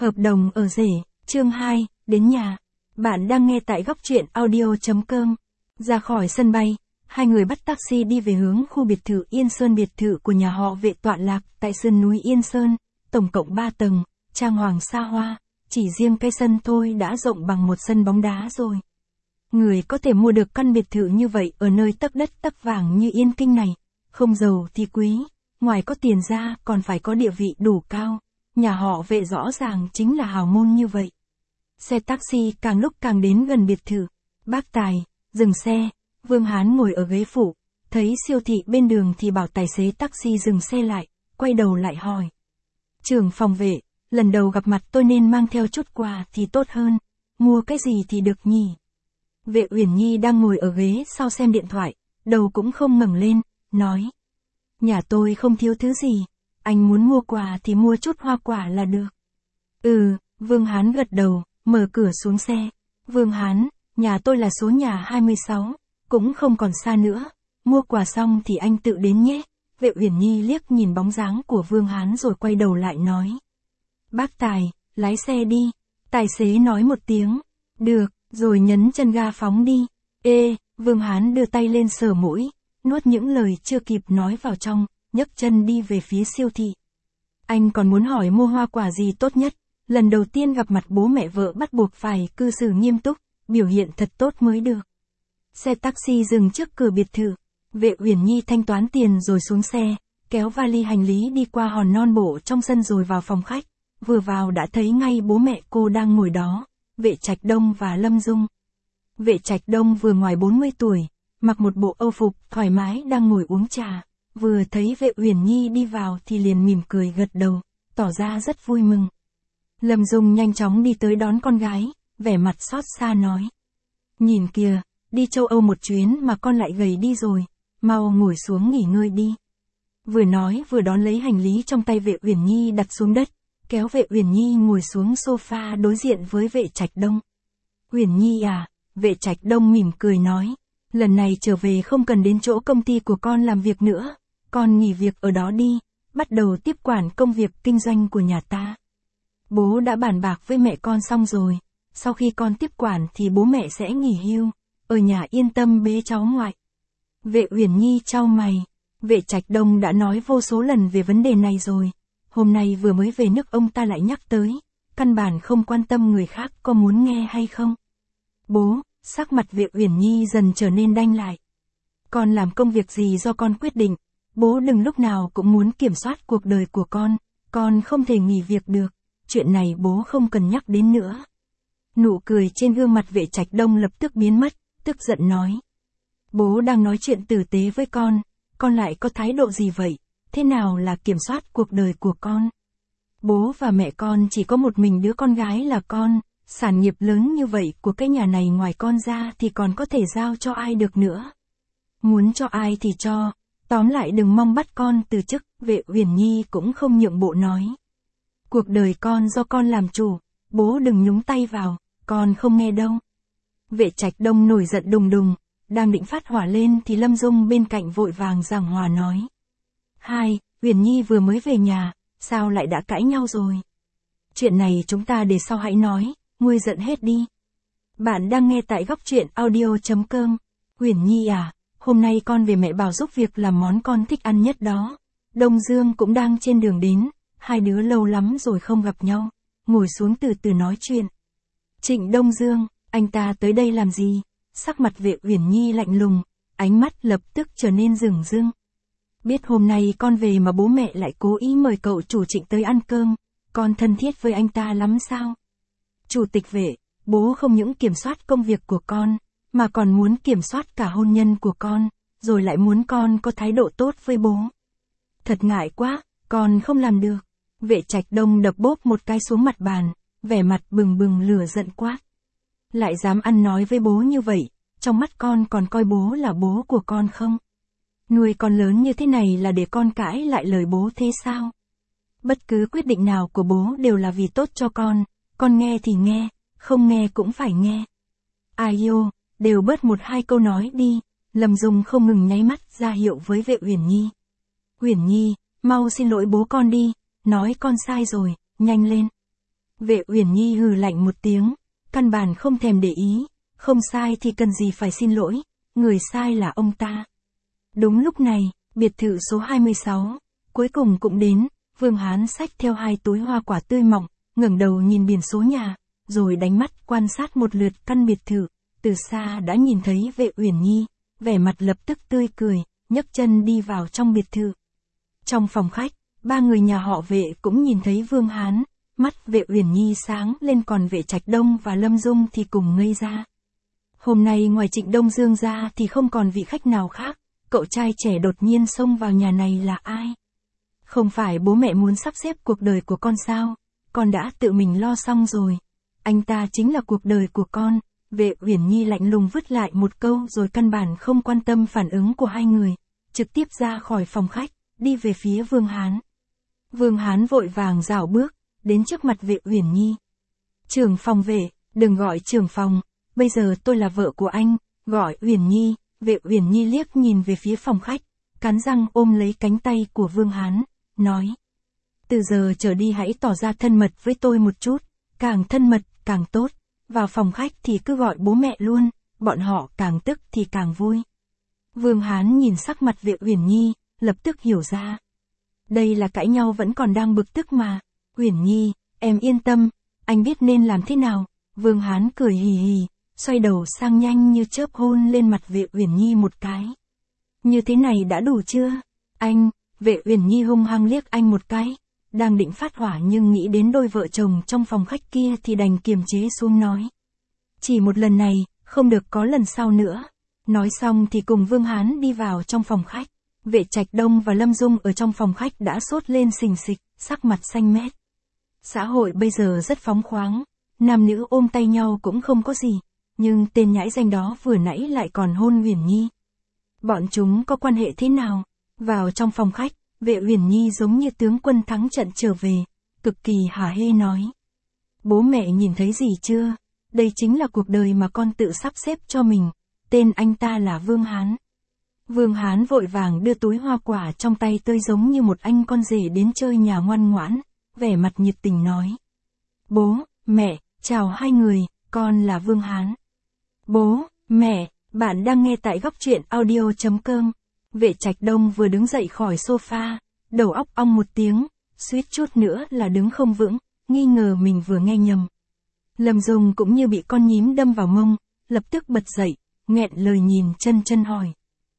Hợp đồng ở rể, chương 2, đến nhà. Bạn đang nghe tại góc truyện audio.com. Ra khỏi sân bay, hai người bắt taxi đi về hướng khu biệt thự Yên Sơn. Biệt thự của nhà họ Vệ tọa lạc tại sườn núi Yên Sơn, tổng cộng 3 tầng, trang hoàng xa hoa, chỉ riêng cái sân thôi đã rộng bằng một sân bóng đá rồi. Người có thể mua được căn biệt thự như vậy ở nơi tấc đất tấc vàng như Yên Kinh này, không giàu thì quý, ngoài có tiền ra còn phải có địa vị đủ cao. Nhà họ Vệ rõ ràng chính là hào môn như vậy. Xe taxi càng lúc càng đến gần biệt thự. Bác Tài, dừng xe, Vương Hán ngồi ở ghế phụ, thấy siêu thị bên đường thì bảo tài xế taxi dừng xe lại, quay đầu lại hỏi. Trưởng phòng Vệ, lần đầu gặp mặt tôi nên mang theo chút quà thì tốt hơn, mua cái gì thì được nhỉ? Vệ Uyển Nhi đang ngồi ở ghế sau xem điện thoại, đầu cũng không ngẩng lên, nói. Nhà tôi không thiếu thứ gì, anh muốn mua quà thì mua chút hoa quả là được. Vương Hán gật đầu, mở cửa xuống xe. Vương Hán, nhà tôi là số nhà 26, cũng không còn xa nữa, mua quà xong thì anh tự đến nhé. Vệ Uyển Nhi liếc nhìn bóng dáng của Vương Hán rồi quay đầu lại nói. Bác Tài, lái xe đi. Tài xế nói một tiếng, được, rồi nhấn chân ga phóng đi. Vương Hán đưa tay lên sờ mũi, nuốt những lời chưa kịp nói vào trong, nhấc chân đi về phía siêu thị. Anh còn muốn hỏi mua hoa quả gì tốt nhất, lần đầu tiên gặp mặt bố mẹ vợ bắt buộc phải cư xử nghiêm túc, biểu hiện thật tốt mới được. Xe taxi dừng trước cửa biệt thự, Vệ Uyển Nhi thanh toán tiền rồi xuống xe, kéo vali hành lý đi qua hòn non bộ trong sân rồi vào phòng khách, vừa vào đã thấy ngay bố mẹ cô đang ngồi đó, Vệ Trạch Đông và Lâm Dung. Vệ Trạch Đông vừa ngoài 40 tuổi, mặc một bộ âu phục thoải mái đang ngồi uống trà. Vừa thấy Vệ Uyển Nhi đi vào thì liền mỉm cười gật đầu, tỏ ra rất vui mừng. Lâm Dung nhanh chóng đi tới đón con gái, vẻ mặt xót xa nói. Nhìn kìa, đi châu Âu một chuyến mà con lại gầy đi rồi, mau ngồi xuống nghỉ ngơi đi. Vừa nói vừa đón lấy hành lý trong tay Vệ Uyển Nhi đặt xuống đất, kéo Vệ Uyển Nhi ngồi xuống sofa đối diện với Vệ Trạch Đông. Uyển Nhi à, Vệ Trạch Đông mỉm cười nói, lần này trở về không cần đến chỗ công ty của con làm việc nữa. Con nghỉ việc ở đó đi, bắt đầu tiếp quản công việc kinh doanh của nhà ta. Bố đã bàn bạc với mẹ con xong rồi, sau khi con tiếp quản thì bố mẹ sẽ nghỉ hưu, ở nhà yên tâm bế cháu ngoại. Vệ Uyển Nhi chau mày, Vệ Trạch Đông đã nói vô số lần về vấn đề này rồi, hôm nay vừa mới về nước ông ta lại nhắc tới, căn bản không quan tâm người khác có muốn nghe hay không. Bố, sắc mặt Vệ Uyển Nhi dần trở nên đanh lại. Con làm công việc gì do con quyết định. Bố đừng lúc nào cũng muốn kiểm soát cuộc đời của con không thể nghỉ việc được, chuyện này bố không cần nhắc đến nữa. Nụ cười trên gương mặt Vệ Trạch Đông lập tức biến mất, tức giận nói. Bố đang nói chuyện tử tế với con lại có thái độ gì vậy, thế nào là kiểm soát cuộc đời của con? Bố và mẹ con chỉ có một mình đứa con gái là con, sản nghiệp lớn như vậy của cái nhà này ngoài con ra thì còn có thể giao cho ai được nữa. Muốn cho ai thì cho. Tóm lại đừng mong bắt con từ chức, Vệ Uyển Nhi cũng không nhượng bộ nói. Cuộc đời con do con làm chủ, bố đừng nhúng tay vào, con không nghe đâu. Vệ Trạch Đông nổi giận đùng đùng, đang định phát hỏa lên thì Lâm Dung bên cạnh vội vàng giảng hòa nói. Uyển Nhi vừa mới về nhà, sao lại đã cãi nhau rồi? Chuyện này chúng ta để sau hãy nói, nguôi giận hết đi. Bạn đang nghe tại góc truyện audio.com. Uyển Nhi à, hôm nay con về mẹ bảo giúp việc làm món con thích ăn nhất đó. Đông Dương cũng đang trên đường đến, hai đứa lâu lắm rồi không gặp nhau, ngồi xuống từ từ nói chuyện. Trịnh Đông Dương, anh ta tới đây làm gì? Sắc mặt Vệ Uyển Nhi lạnh lùng, ánh mắt lập tức trở nên rừng rưng. Biết hôm nay con về mà bố mẹ lại cố ý mời cậu chủ Trịnh tới ăn cơm, con thân thiết với anh ta lắm sao? Chủ tịch Vệ, bố không những kiểm soát công việc của con, mà còn muốn kiểm soát cả hôn nhân của con, rồi lại muốn con có thái độ tốt với bố. Thật ngại quá, con không làm được. Vệ Trạch Đông đập bốp một cái xuống mặt bàn, vẻ mặt bừng bừng lửa giận quát. Lại dám ăn nói với bố như vậy, trong mắt con còn coi bố là bố của con không? Nuôi con lớn như thế này là để con cãi lại lời bố thế sao? Bất cứ quyết định nào của bố đều là vì tốt cho con nghe thì nghe, không nghe cũng phải nghe. Ai ô, đều bớt một hai câu nói đi, Lâm Dung không ngừng nháy mắt ra hiệu với Vệ Uyển Nhi. Uyển Nhi, mau xin lỗi bố con đi, nói con sai rồi, nhanh lên. Vệ Uyển Nhi hừ lạnh một tiếng, căn bản không thèm để ý, không sai thì cần gì phải xin lỗi, người sai là ông ta. Đúng lúc này, biệt thự số 26, cuối cùng cũng đến, Vương Hán xách theo 2 túi hoa quả tươi mọng, ngẩng đầu nhìn biển số nhà, rồi đánh mắt quan sát một lượt căn biệt thự, từ xa đã nhìn thấy Vệ Uyển Nhi, vẻ mặt lập tức tươi cười, nhấc chân đi vào trong biệt thự. Trong phòng khách, 3 người nhà họ Vệ cũng nhìn thấy Vương Hán, mắt Vệ Uyển Nhi sáng lên, còn Vệ Trạch Đông và Lâm Dung thì cùng ngây ra. Hôm nay ngoài Trịnh Đông Dương ra thì không còn vị khách nào khác, cậu trai trẻ đột nhiên xông vào nhà này là ai? Không phải bố mẹ muốn sắp xếp cuộc đời của con sao? Con đã tự mình lo xong rồi. Anh ta chính là cuộc đời của con. Vệ Uyển Nhi lạnh lùng vứt lại một câu rồi căn bản không quan tâm phản ứng của hai người, trực tiếp ra khỏi phòng khách, đi về phía Vương Hán. Vương Hán vội vàng rảo bước, đến trước mặt Vệ Uyển Nhi. Trưởng phòng Vệ, đừng gọi trưởng phòng, bây giờ tôi là vợ của anh, gọi Uyển Nhi. Vệ Uyển Nhi liếc nhìn về phía phòng khách, cắn răng ôm lấy cánh tay của Vương Hán, nói. Từ giờ trở đi hãy tỏ ra thân mật với tôi một chút, càng thân mật, càng tốt. Vào phòng khách thì cứ gọi bố mẹ luôn, bọn họ càng tức thì càng vui. Vương Hán nhìn sắc mặt Vệ Uyển Nhi, lập tức hiểu ra. Đây là cãi nhau vẫn còn đang bực tức mà. Uyển Nhi, em yên tâm, anh biết nên làm thế nào. Vương Hán cười hì hì, xoay đầu sang nhanh như chớp hôn lên mặt Vệ Uyển Nhi một cái. Như thế này đã đủ chưa? Anh, Vệ Uyển Nhi hung hăng liếc anh một cái. Đang định phát hỏa nhưng nghĩ đến đôi vợ chồng trong phòng khách kia thì đành kiềm chế xuống nói. Chỉ một lần này, không được có lần sau nữa. Nói xong thì cùng Vương Hán đi vào trong phòng khách. Vệ Trạch Đông và Lâm Dung ở trong phòng khách đã sốt lên xình xịch, sắc mặt xanh mét. Xã hội bây giờ rất phóng khoáng, nam nữ ôm tay nhau cũng không có gì, nhưng tên nhãi danh đó vừa nãy lại còn hôn Uyển Nhi. Bọn chúng có quan hệ thế nào? Vào trong phòng khách, Vệ Uyển Nhi giống như tướng quân thắng trận trở về, cực kỳ hả hê nói. Bố mẹ nhìn thấy gì chưa? Đây chính là cuộc đời mà con tự sắp xếp cho mình, tên anh ta là Vương Hán. Vương Hán vội vàng đưa túi hoa quả trong tay tươi giống như một anh con rể đến chơi nhà ngoan ngoãn, vẻ mặt nhiệt tình nói. Bố, mẹ, chào hai người, con là Vương Hán. Bố, mẹ, bạn đang nghe tại góc truyện audio.com. Vệ Trạch Đông vừa đứng dậy khỏi sofa, đầu óc ong một tiếng, suýt chút nữa là đứng không vững, nghi ngờ mình vừa nghe nhầm. Lâm Dung cũng như bị con nhím đâm vào mông, lập tức bật dậy, nghẹn lời nhìn chân hỏi.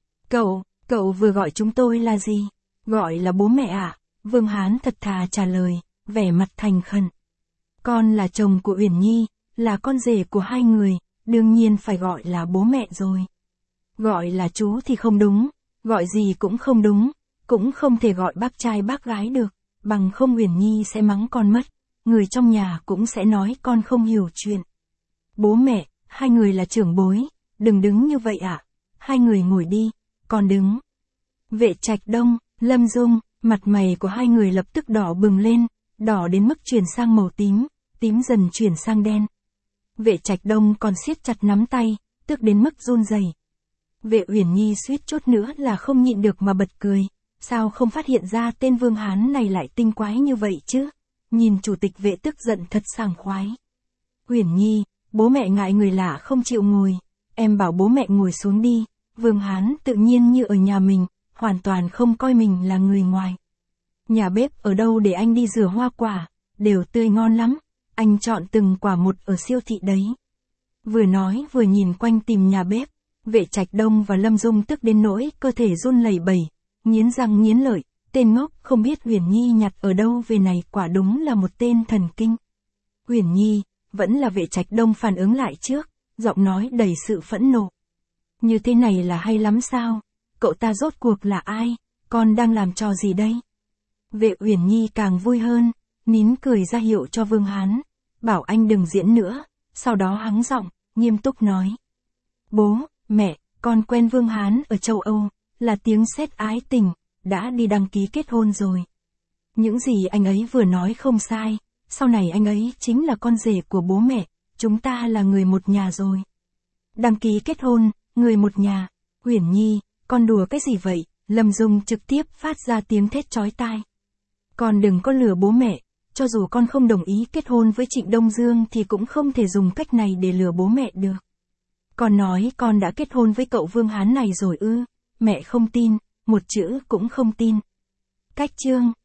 Cậu vừa gọi chúng tôi là gì? Gọi là bố mẹ ạ. Vương Hán thật thà trả lời, vẻ mặt thành khẩn. Con là chồng của Uyển Nhi, là con rể của hai người, đương nhiên phải gọi là bố mẹ rồi. Gọi là chú thì không đúng, gọi gì cũng không đúng, cũng không thể gọi bác trai bác gái được, bằng không Uyển Nhi sẽ mắng con mất, người trong nhà cũng sẽ nói con không hiểu chuyện. Bố mẹ, hai người là trưởng bối, đừng đứng như vậy ạ. Hai người ngồi đi, con đứng. Vệ Trạch Đông, Lâm Dung, mặt mày của hai người lập tức đỏ bừng lên, đỏ đến mức chuyển sang màu tím, tím dần chuyển sang đen. Vệ Trạch Đông còn siết chặt nắm tay, tức đến mức run rẩy. Vệ Uyển Nhi suýt chút nữa là không nhịn được mà bật cười, sao không phát hiện ra tên Vương Hán này lại tinh quái như vậy chứ? Nhìn chủ tịch Vệ tức giận thật sảng khoái. Uyển Nhi, bố mẹ ngại người lạ không chịu ngồi, em bảo bố mẹ ngồi xuống đi. Vương Hán tự nhiên như ở nhà mình, hoàn toàn không coi mình là người ngoài. Nhà bếp ở đâu để anh đi rửa hoa quả, đều tươi ngon lắm, anh chọn từng quả một ở siêu thị đấy. Vừa nói vừa nhìn quanh tìm nhà bếp, Vệ Trạch Đông và Lâm Dung tức đến nỗi cơ thể run lẩy bẩy, nghiến răng nghiến lợi, tên ngốc không biết Uyển Nhi nhặt ở đâu về này quả đúng là một tên thần kinh. Uyển Nhi, vẫn là Vệ Trạch Đông phản ứng lại trước, giọng nói đầy sự phẫn nộ. Như thế này là hay lắm sao? Cậu ta rốt cuộc là ai? Con đang làm trò gì đây? Vệ Uyển Nhi càng vui hơn, nín cười ra hiệu cho Vương Hán, bảo anh đừng diễn nữa, sau đó hắng giọng, nghiêm túc nói. Bố, mẹ, con quen Vương Hán ở châu Âu, là tiếng sét ái tình, đã đi đăng ký kết hôn rồi. Những gì anh ấy vừa nói không sai, sau này anh ấy chính là con rể của bố mẹ, chúng ta là người một nhà rồi. Đăng ký kết hôn, người một nhà. Uyển Nhi, con đùa cái gì vậy? Lâm Dung trực tiếp phát ra tiếng thét chói tai. Con đừng có lừa bố mẹ, cho dù con không đồng ý kết hôn với Trịnh Đông Dương thì cũng không thể dùng cách này để lừa bố mẹ được. Con nói con đã kết hôn với cậu Vương Hán này rồi ư? Mẹ không tin, một chữ cũng không tin. Cách chương